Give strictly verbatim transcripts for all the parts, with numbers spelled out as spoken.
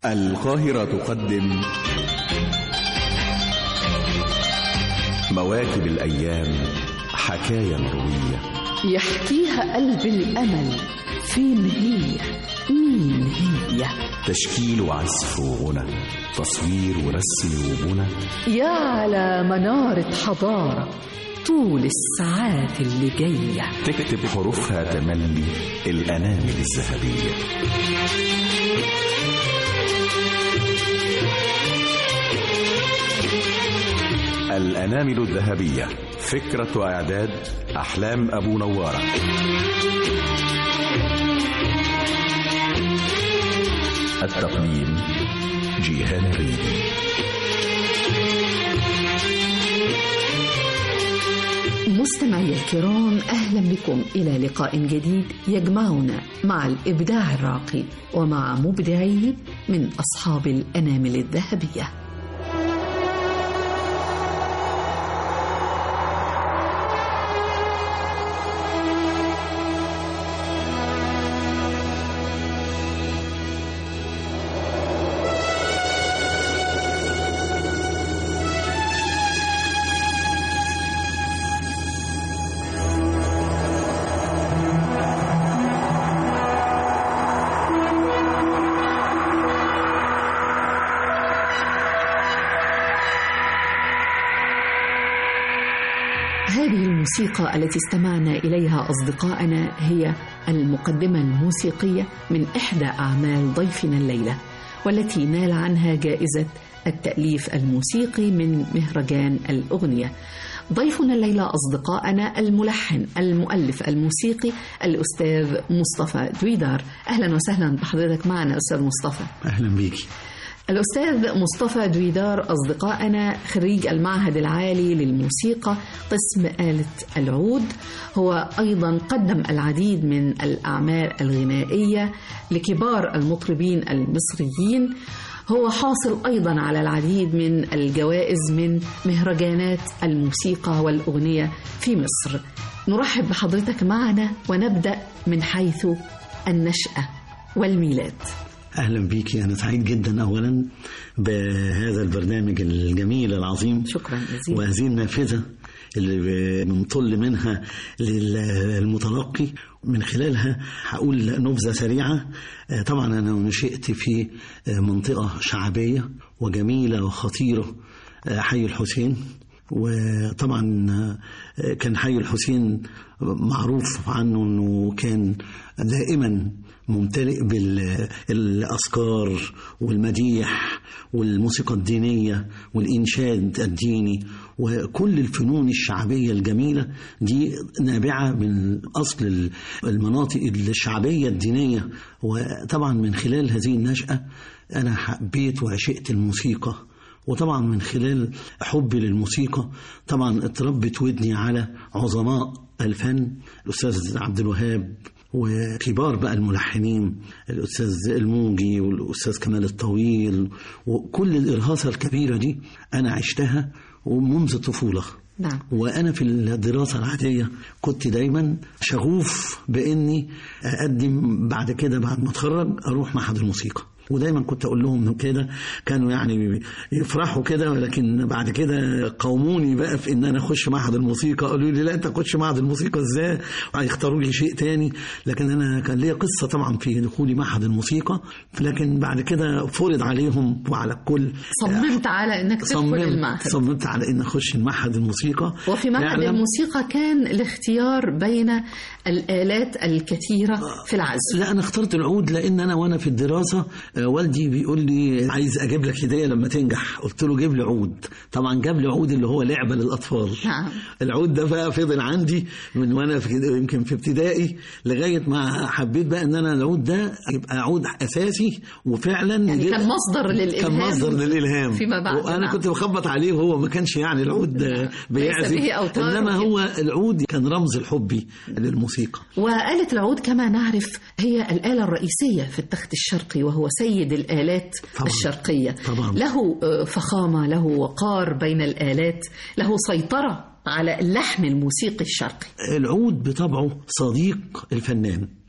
القاهرة تقدم مواكب الأيام، حكاية مروية يحكيها قلب الأمل. فين هي؟ مين هي؟ تشكيل وعزف وغنى، تصوير ورسم وبنى، يا على منارة حضارة طول الساعات اللي جاية تكتب حروفها تملي الأنامل الذهبية. الأنامل الذهبية، فكرة وإعداد أحلام أبو نوارة. التقديم جيهان الريدي. مستمعي الكرام، أهلا بكم إلى لقاء جديد يجمعنا مع الإبداع الراقي ومع مبدعيه من أصحاب الأنامل الذهبية. هذه الموسيقى التي استمعنا إليها أصدقائنا هي المقدمة الموسيقية من إحدى أعمال ضيفنا الليلة، والتي نال عنها جائزة التأليف الموسيقي من مهرجان الأغنية. ضيفنا الليلة أصدقائنا الملحن المؤلف الموسيقي الأستاذ مصطفى دويدار. أهلا وسهلا بحضرتك معنا أستاذ مصطفى. أهلا بيكي. الأستاذ مصطفى دويدار أصدقائنا خريج المعهد العالي للموسيقى قسم آلة العود. هو أيضا قدم العديد من الأعمال الغنائية لكبار المطربين المصريين. هو حاصل أيضا على العديد من الجوائز من مهرجانات الموسيقى والأغنية في مصر. نرحب بحضرتك معنا ونبدأ من حيث النشأة والميلاد. أهلا بيكي، أنا سعيد جدا أولا بهذا البرنامج الجميل العظيم. شكرا جزيلا. وهذه النافذة اللي بنطل منها للمتلقي، من خلالها هقول نبذة سريعة. طبعا أنا نشأت في منطقة شعبية وجميلة وخطيرة، حي الحسين. وطبعا كان حي الحسين معروف عنه أنه كان دائما ممتلئ بالأذكار والمديح والموسيقى الدينية والإنشاد الديني وكل الفنون الشعبية الجميلة دي نابعة من أصل المناطق الشعبية الدينية. وطبعا من خلال هذه النشأة أنا حبيت وعشقت الموسيقى، وطبعا من خلال حبي للموسيقى طبعا اتربت ودني على عظماء الفن، الأستاذ عبد الوهاب وكبار بقى الملحنين، الأستاذ الموجي والأستاذ كمال الطويل، وكل الإرهاصة الكبيرة دي أنا عشتها ومنذ الطفولة. نعم. وأنا في الدراسة العادية كنت دايما شغوف بإني أقدم بعد كده بعد ما أتخرج أروح معهد الموسيقى، ودايما كنت أقول لهم كده، كانوا يعني يفرحوا كده، ولكن بعد كده قوموني بقى في إن أنا أخش معهد الموسيقى. قالوا لي لا، أنت تخش معهد الموسيقى إزاي؟ وهيختاروا لي شيء تاني. لكن أنا كان لي قصة طبعا في دخولي معهد الموسيقى، لكن بعد كده فرض عليهم وعلى الكل. صممت على إنك تدخل المعهد. صممت على إن أخش معهد الموسيقى. وفي معهد الموسيقى كان الاختيار بين الآلات الكثيرة في العزف. لا، أنا اخترت العود، لأن أنا وأنا في الدراسة والدي بيقول لي عايز أجيب لك هدية لما تنجح. قلت له جيب لي عود. طبعا جاب لي عود اللي هو لعبة للأطفال. نعم. العود ده بقى فضل عندي من وأنا في يمكن في ابتدائي لغاية ما حبيت بقى إن أنا العود ده يبقى عود أساسي، وفعلا يعني كان مصدر للإلهام. كان مصدر للإلهام فيما بعد. وأنا نعم. كنت بخبط عليه، وهو ما كانش يعني العود بيعزف، إنما هو العود كان رمز الحبي للموسيقى. وآلة العود كما نعرف هي الآلة الرئيسية في التخت الشرقي، وهو سيد الآلات طبعا. الشرقية طبعا. له فخامة، له وقار بين الآلات، له سيطرة على اللحن الموسيقي الشرقي. العود بطبعه صديق الفنان،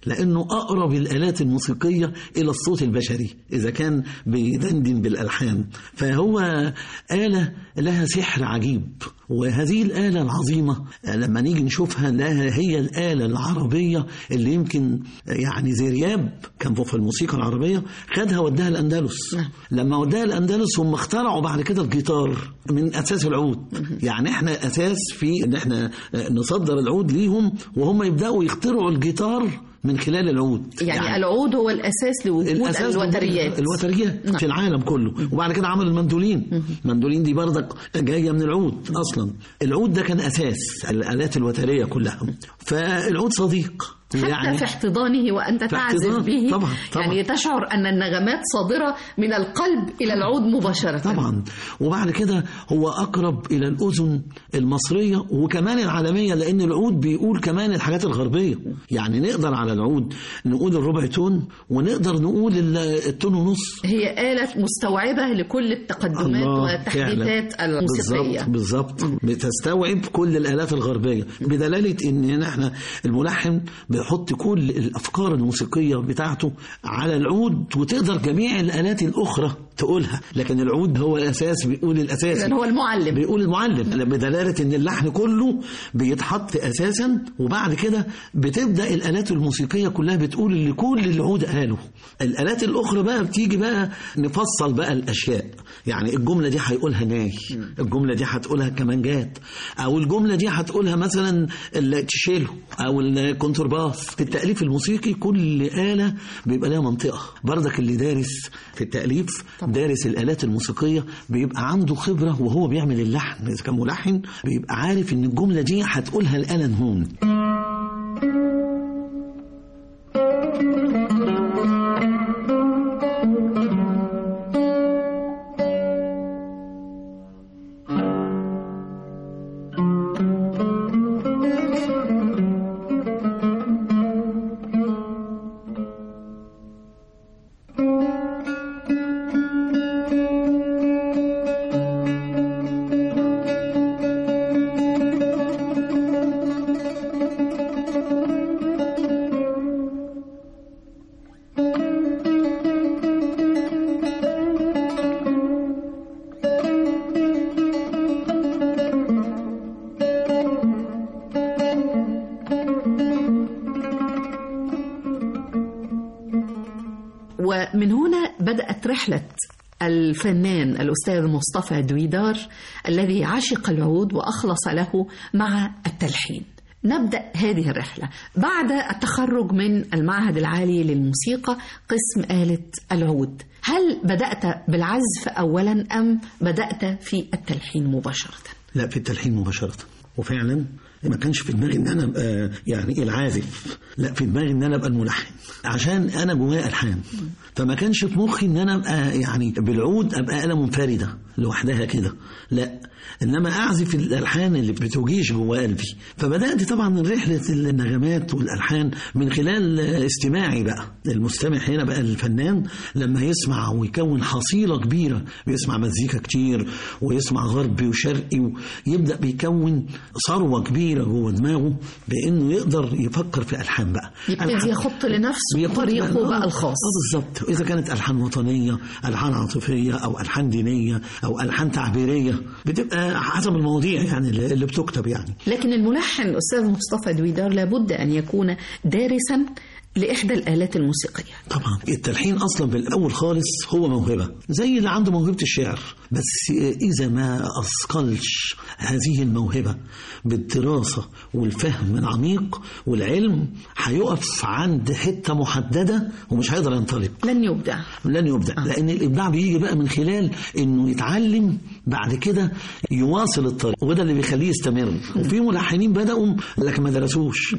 لأنه أقرب الآلات الموسيقية إلى الصوت البشري إذا كان بيدندن بالألحان، فهو آلة لها سحر عجيب. وهذه الآلة العظيمة لما نيجي نشوفها لها هي الآلة العربية اللي يمكن يعني زي رياب كان في الموسيقى العربية خدها وداها الأندلس. لما وداها الأندلس هم اخترعوا بعد كده الجيتار من أساس العود. يعني احنا أساس في ان احنا نصدر العود ليهم وهم يبدأوا يخترعوا الجيتار من خلال العود. يعني, يعني العود هو الأساس لوجود الأساس الوتريات الوتريات نعم. في العالم كله. وبعد كده عمل المندولين. المندولين دي برضك جاية من العود أصلا. العود ده كان أساس الآلات الوترية كلها. فالعود صديق حتى يعني في احتضانه وأنت تعزف به طبعا طبعا. يعني تشعر أن النغمات صادرة من القلب إلى العود مباشرة طبعا. وبعد كده هو أقرب إلى الأذن المصرية وكمان العالمية، لأن العود بيقول كمان الحاجات الغربية. يعني نقدر على العود نقول الربع تون ونقدر نقول التون ونص. هي آلة مستوعبة لكل التقدمات والتحديثات الموسيقية. بالضبط بتستوعب كل الآلات الغربية، بدلالة إن احنا الملحن بيحط كل الأفكار الموسيقية بتاعته على العود وتقدر جميع الآلات الأخرى تقولها، لكن العود هو الأساس بيقول الأساس، يعني هو المعلم بيقول المعلم، بدلالة إن اللحن كله بيتحط أساسا وبعد كده بتبدأ الآلات الموسيقية كلها بتقول اللي كل العود قاله. الآلات الأخرى بقى بتيجي بقى نفصل بقى الأشياء، يعني الجملة دي هيقولها ناي، الجملة دي هتقولها كمانجات، أو الجملة دي هتقولها مثلا التشيلو أو الكونترباس. في التأليف الموسيقي كل آلة بيبقى لها منطقة. برضك اللي دارس في التأليف دارس الآلات الموسيقية بيبقى عنده خبرة وهو بيعمل اللحن. إذا كان ملحن بيبقى عارف إن الجملة دي هتقولها الآلة هون. ومن هنا بدأت رحلة الفنان الأستاذ مصطفى دويدار الذي عشق العود وأخلص له مع التلحين. نبدأ هذه الرحلة بعد التخرج من المعهد العالي للموسيقى قسم آلة العود. هل بدأت بالعزف أولا أم بدأت في التلحين مباشرة؟ لا، في التلحين مباشرة. وفعلا ما كانش في دماغي ان انا ابقى يعني العازف، لا في دماغي ان انا ابقى الملحن، عشان انا جوايا الحان. فما كانش في مخي ان انا ابقى يعني بالعود ابقى آلة منفردة لوحدها كده، لا، انما اعزف الالحان اللي بتوجيش جوا قلبي. فبدات طبعا من رحله النغمات والالحان من خلال استماعي بقى. المستمع هنا بقى الفنان لما يسمع ويكون حصيله كبيره، بيسمع مزيكا كتير ويسمع غربي وشرقي ويبدا بيكون ثروه كبيره جوه دماغه بانه يقدر يفكر في الحان بقى، يبتدي يحط لنفسه طريقه بقى, بقى الخاص. بالظبط. اذا كانت الحان وطنيه، الحان عاطفيه، او الحان دينيه، او الحان تعبيريه، بتبقى حسب المواضيع يعني اللي بتكتب يعني. لكن الملحن الأستاذ مصطفى دويدار لابد أن يكون دارسا لإحدى الآلات الموسيقية. طبعا التلحين أصلا بالأول خالص هو موهبة زي اللي عنده موهبة الشعر، بس إذا ما أثقلش هذه الموهبة بالدراسة والفهم العميق والعلم هيقف عند حتة محددة ومش هيقدر ينطلق، لن يبدع لن يبدع آه. لأن الإبداع بيجي بقى من خلال إنه يتعلم بعد كده يواصل الطريق، وده اللي بيخليه يستمر. وفي ملحنين بدأوا لكن ما درسوش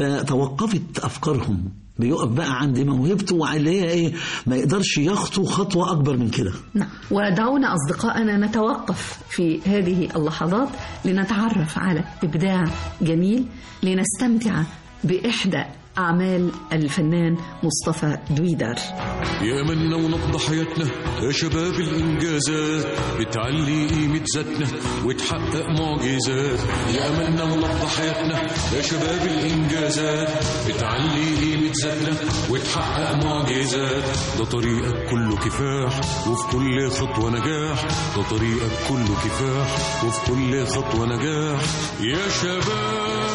فتوقفت أفكارهم، بيقف بقى عند موهبته وعلى هي ايه ما يقدرش يخطو خطوة أكبر من كده. نعم. ودعونا أصدقائنا نتوقف في هذه اللحظات لنتعرف على إبداع جميل، لنستمتع بإحدى أعمال الفنان مصطفى دويدار. يا منا ونبض حياتنا يا شباب الإنجازات بتعلي قيمة ذاتنا وتحقق معجزات. يا منا ونبض حياتنا يا شباب الإنجازات بتعلي قيمة ذاتنا وتحقق معجزات. ده طريقك كله كفاح وفي كل خطوة نجاح. ده طريقك كله كفاح وفي كل خطوة نجاح. يا شباب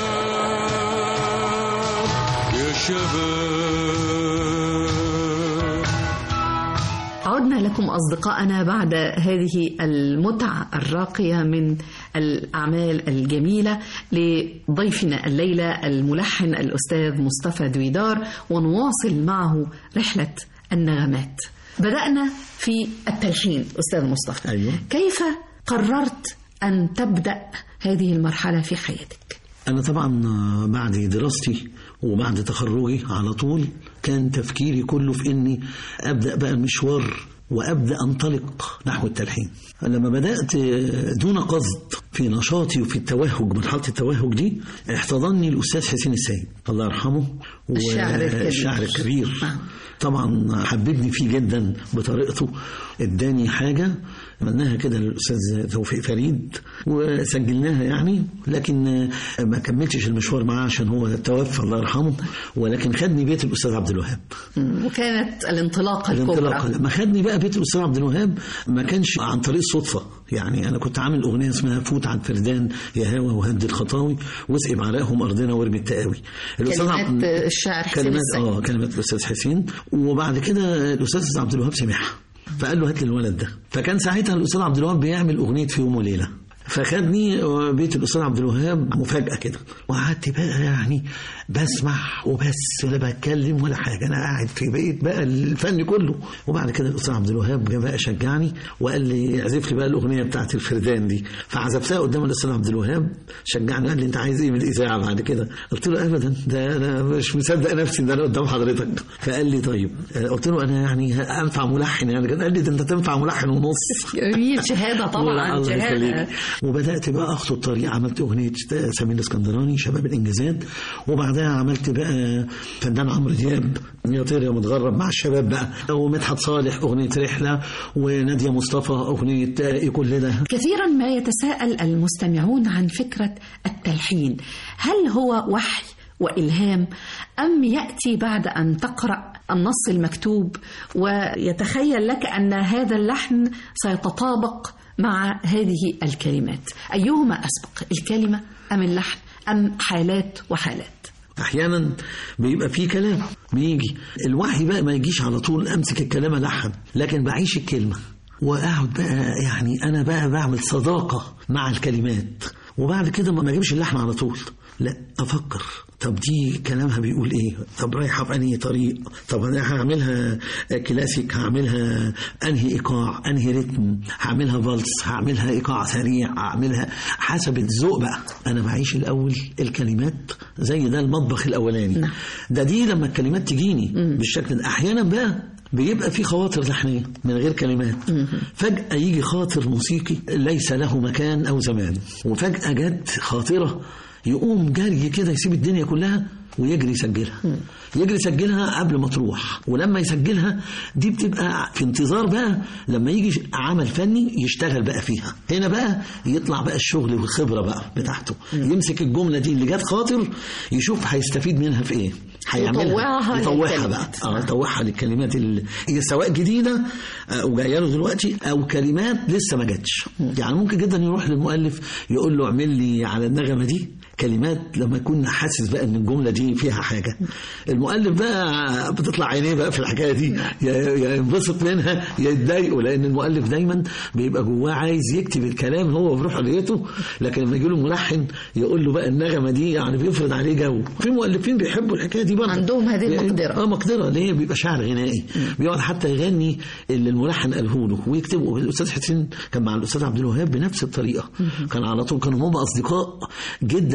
يا شباب. عدنا لكم أصدقائنا بعد هذه المتعة الراقية من الأعمال الجميلة لضيفنا الليلة الملحن الأستاذ مصطفى دويدار، ونواصل معه رحلة النغمات. بدأنا في التلحين أستاذ مصطفى. أيوة. كيف قررت أن تبدأ هذه المرحلة في حياتك؟ أنا طبعا بعد دراستي وبعد تخرجي على طول كان تفكيري كله في إني أبدأ بقى المشوار وأبدأ أنطلق نحو التلحين. لما بدأت دون قصد في نشاطي وفي التوهج، مرحلة التوهج دي احتضنني الأستاذ حسين السيد الله يرحمه، والشاعر الكبير. طبعا حببني فيه جدا بطريقته، اداني حاجة عملناها كده للأستاذ توفيق فريد وسجلناها يعني، لكن ما كملتش المشوار معاه عشان هو توفى الله يرحمه، ولكن خدني بيت الأستاذ عبد الوهاب. وكانت الانطلاقة الانطلاقة لما خدني بقى بيت الأستاذ عبد الوهاب ما كانش عن طريق صدفة يعني. أنا كنت عامل أغنية اسمها فوت عن فردان يا هوا وهد الخطاوي واسقي بعرقهم أرضنا وارمي التقاوي. كلمات الشاعر حسين كلمات السيد. اه كلمات الأستاذ حسين. وبعد كده الأستاذ عبد الوهاب سمعها فقال له هات لي الولد ده. فكان ساعتها الأستاذ عبد الوهاب بيعمل أغنية في يوم وليلة، فخدني بيت الأستاذ عبد الوهاب مفاجأة كده، وقعدت بقى يعني بسمع وبس ولا بتكلم ولا حاجة، أنا قاعد في بيت بقى الفن كله. وبعد كده الأستاذ عبد الوهاب جاء بقى شجعني وقال لي اعزف لي بقى الأغنية بتاعت الفردان دي، فعزفتها قدام الأستاذ عبد الوهاب، شجعني قال لي أنت عايز إيه من الإذاعة بعد كده؟ قلت له أبدا، ده أنا مش مصدق نفسي ده أنا قدام حضرتك. فقال لي طيب، قلت له أنا يعني أنفع ملحن يعني كده؟ قال لي ده أنت تنفع ملحن ونص. جميل، شهادة طبعا شهادة. وبدأت بقى أخطو الطريق، عملت أغنية سمير الاسكندراني شباب الإنجازات، وبعدها عملت بقى فنان عمرو دياب يا طير يا متغرب مع الشباب بقى، ومدحت صالح أغنية رحلة، ونادية مصطفى أغنية إيه كل ده. كثيرا ما يتساءل المستمعون عن فكرة التلحين، هل هو وحي وإلهام أم يأتي بعد أن تقرأ النص المكتوب ويتخيل لك أن هذا اللحن سيتطابق مع هذه الكلمات؟ أيهما أسبق، الكلمة أم اللحن أم حالات وحالات؟ أحيانا بيبقى فيه كلام بيجي الوحي بقى ما يجيش على طول أمسك الكلام ألحن، لكن بعيش الكلمة وأقعد بقى يعني أنا بقى بعمل صداقة مع الكلمات، وبعد كده ما أجيبش اللحن على طول، لا أفكر طب دي كلامها بيقول ايه، طب رايحه في انهي طريق، طب انا هعملها كلاسيك، هعملها انهي ايقاع انهي رتم، هعملها فالس، هعملها ايقاع سريع، هعملها حسب الذوق بقى. انا بعيش الاول الكلمات زي ده المطبخ الاولاني ده، دي لما الكلمات تجيني بالشكل ده. احيانا بقى بيبقى في خواطر لحنية من غير كلمات، فجأة يجي خاطر موسيقي ليس له مكان أو زمان، وفجأة جت خاطرة يقوم جري كده يسيب الدنيا كلها ويجري يسجلها، يجري يسجلها قبل ما تروح، ولما يسجلها دي بتبقى في انتظار بقى لما يجي عمل فني يشتغل بقى فيها. هنا بقى يطلع بقى الشغل والخبرة بقى بتاعته، يمسك الجملة دي اللي جت خاطر يشوف هيستفيد منها في ايه، هيعملها يطوعها بقى اه يطوعها للكلمات اللي سواء جديدة وجايه له دلوقتي او كلمات لسه ما جاتش. يعني ممكن جدا يروح للمؤلف يقول له اعمل لي على النغمة دي كلمات لما يكون حاسس بقى ان الجملة دي فيها حاجة، المؤلف بقى بتطلع عينيه بقى في الحكاية دي، يا ينبسط منها يا يتضايقوا، لان المؤلف دايما بيبقى جواه عايز يكتب الكلام هو بروح حريته، لكن لما يجي له ملحن يقول له بقى النغمة دي يعني بيفرض عليه جو. في مؤلفين بيحبوا الحكاية دي برضه، عندهم هذه المقدرة اه مقدرة ليه، بيبقى شاعر غنائي بيقعد حتى يغني اللي الملحن قاله له ويكتبه. الأستاذ حسين كان مع الأستاذ عبد الوهاب بنفس الطريقة، كان على طول كانوا هم أصدقاء جدا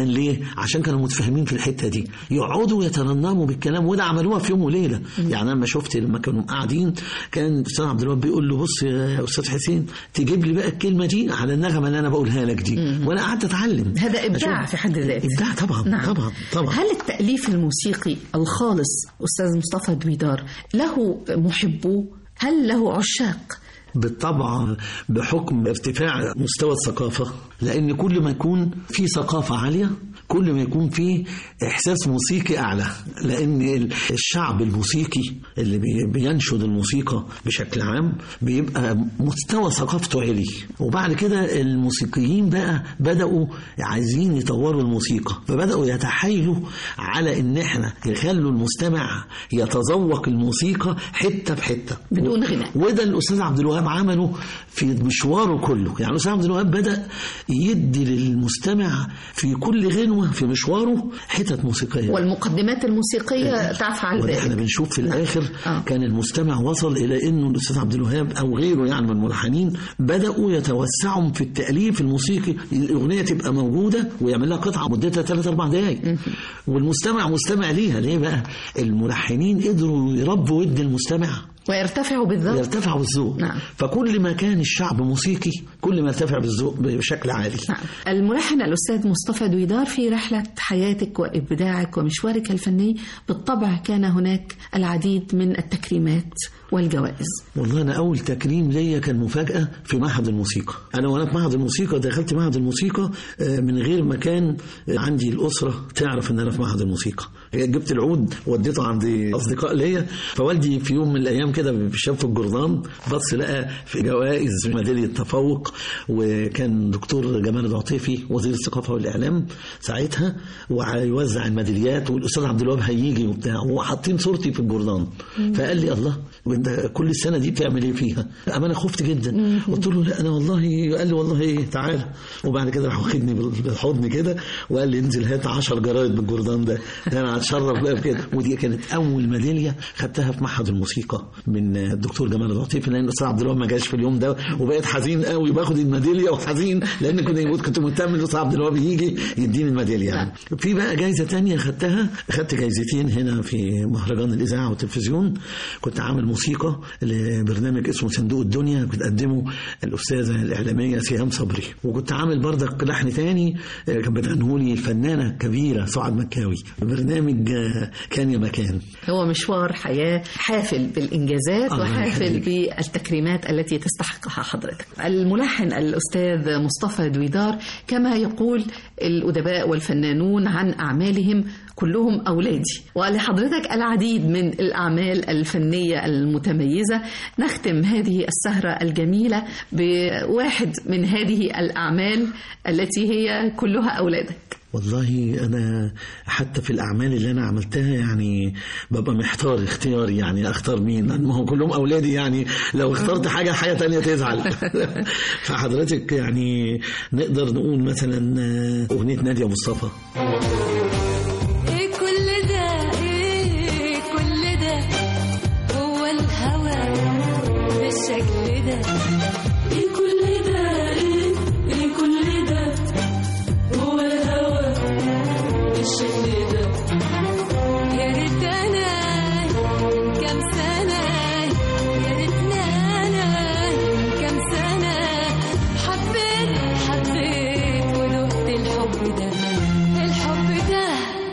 ليه؟ عشان كانوا متفاهمين في الحته دي، يقعدوا يترنموا بالكلام، وده عملوها في يوم وليله. يعني انا لما شفت لما كانوا قاعدين كان الاستاذ عبد الوهاب بيقول له بص يا استاذ حسين تجيب لي بقى الكلمه دي على النغمه اللي انا بقولها لك دي، وانا قعدت اتعلم. هذا ابداع في حد ذاته. ابداع طبعا. نعم. طبعا طبعا. هل التاليف الموسيقي الخالص استاذ مصطفى دويدار له محبوه؟ هل له عشاق؟ بالطبع، بحكم ارتفاع مستوى الثقافة، لأن كل ما يكون في ثقافة عالية كل ما يكون في إحساس موسيقي أعلى، لأن الشعب الموسيقي اللي بينشد الموسيقى بشكل عام بيبقى مستوى ثقافته عالي. وبعد كده الموسيقيين بقى بدأوا عايزين يطوروا الموسيقى، فبدأوا يتحايلوا على إن احنا يخلوا المستمع يتذوق الموسيقى حتة بحتة بدون غناء. وده الأستاذ عبد الوهاب عمله في مشواره كله. يعني الأستاذ عبد الوهاب بدأ يدي للمستمع في كل غنوة في مشواره حتت موسيقية، والمقدمات الموسيقية تفعل ذلك. احنا بنشوف في الآخر آه. كان المستمع وصل إلى إنه الأستاذ عبد الوهاب أو غيره يعني من الملحنين بدأوا يتوسعوا في التأليف الموسيقي، الأغنية تبقى موجودة ويعمل لها قطعة مدتها ثلاث أربع دقايق والمستمع مستمع ليها. ليه بقى؟ الملحنين قدروا يربوا ود المستمع ويرتفعوا بالذوق. يرتفعوا بالذوق. نعم. فكل ما كان الشعب موسيقي كل ما ارتفع بالذوق بشكل عالي. نعم. الملحن الأستاذ مصطفى دويدار، في رحلة حياتك وإبداعك ومشوارك الفني بالطبع كان هناك العديد من التكريمات والجوائز. والله أنا أول تكريم ليا كان مفاجأة في معهد الموسيقى. أنا وأنا في معهد الموسيقى دخلت معهد الموسيقى من غير ما كان عندي الأسرة تعرف إن أنا في معهد الموسيقى. جبت العود وديته عند أصدقاء ليا، فوالدي في يوم من الأيام كده شاف في الجردان بص لقى في جوائز ميدالية تفوق، وكان دكتور جمال العطيفي وزير الثقافة والإعلام ساعتها ويوزع الميداليات، والأستاذ عبد الوهاب هيجي وبتاع وحاطين صورتي في الجردان. فقال لي الله وانت كل السنة دي بتعمل ايه فيها؟ أما أنا خفت جدا. قلت له لا أنا والله. قال لي والله ايه تعال. وبعد كده راح واخدني بالحضن كده وقال لي انزل هات عشر جرايد بالجردان ده، انا هتشرف بقى بكده. ودي كانت أول ميدالية خدتها في معهد الموسيقى من الدكتور جمال العطيفي، لأن الأستاذ عبد الوهاب ما جاش في اليوم ده وبقيت حزين قوي باخد الميدالية وحزين لأن كنت كنت مهتم الأستاذ عبد الوهاب يجي يديني الميدالية. يعني في بقى جايزة تانية خدتها، خدت جايزتين هنا في مهرجان الإذاعة والتلفزيون. كنت عامل موسيقى لبرنامج اسمه صندوق الدنيا بتقدمه الأستاذة الإعلامية سهام صبري، وكنت عامل بردك لحن تاني كان بتغنيه لي الفنانة الكبيرة سعاد مكاوي، برنامج كان يا مكان. هو مشوار حياة حافل بالإنجازات وحافل بالتكريمات التي تستحقها حضرتك. الملحن الأستاذ مصطفى دويدار كما يقول الأدباء والفنانون عن أعمالهم كلهم أولادي، ولحضرتك العديد من الأعمال الفنية المتميزة. نختم هذه السهرة الجميلة بواحد من هذه الأعمال التي هي كلها أولادك. والله أنا حتى في الأعمال اللي أنا عملتها يعني ببقى محتار اختياري، يعني أختار مين؟ ما هو كلهم أولادي، يعني لو اخترت حاجة حاجة تانية تزعل. فحضرتك يعني نقدر نقول مثلا أغنية نادية مصطفى. إيه كل ده إيه كل ده هو الهوى بالشكل ده. إيه كل ده إيه إيه كل ده هو الهوى بالشكل ده. يا ريت أنا كم سنة، يا ريتنا أنا كم سنة حبيت حبيت ودقت الحب ده الحب ده.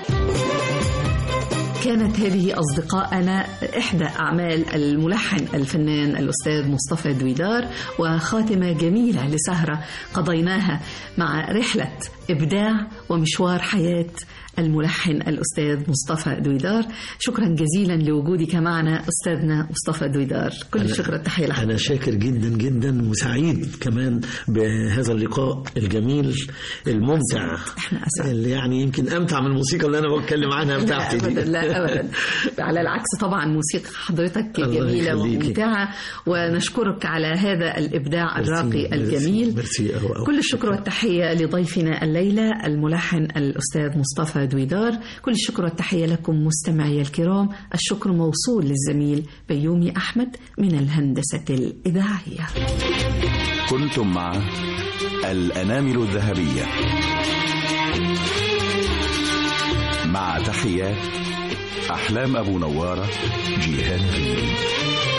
كانت هذه أصدقائنا إحدى أعمال الملحن الفنان الأستاذ مصطفى دويدار، وخاتمة جميلة لسهرة قضيناها مع رحلة إبداع ومشوار حياة الملحن الأستاذ مصطفى دويدار. شكرا جزيلا لوجودك معنا أستاذنا مصطفى دويدار، كل الشكر والتحية لك. أنا شاكر جدا جدا وسعيد كمان بهذا اللقاء الجميل الممتع اللي يعني يمكن أمتع من الموسيقى اللي أنا بتكلم عنها بتاعتي دي. لا أبدا لا أبدا على العكس طبعا موسيقى حضرتك جميلة وممتعة، ونشكرك على هذا الإبداع الراقي الجميل. كل الشكر والتحية لضيفنا الليلة الملحن الأستاذ مصطفى دويدار. كل الشكر والتحية لكم مستمعي الكرام. الشكر موصول للزميل بيومي أحمد من الهندسة الإذاعية. كنتم مع الأنامل الذهبية. تحيات أحلام أبو نوارة، جيهان ريدي.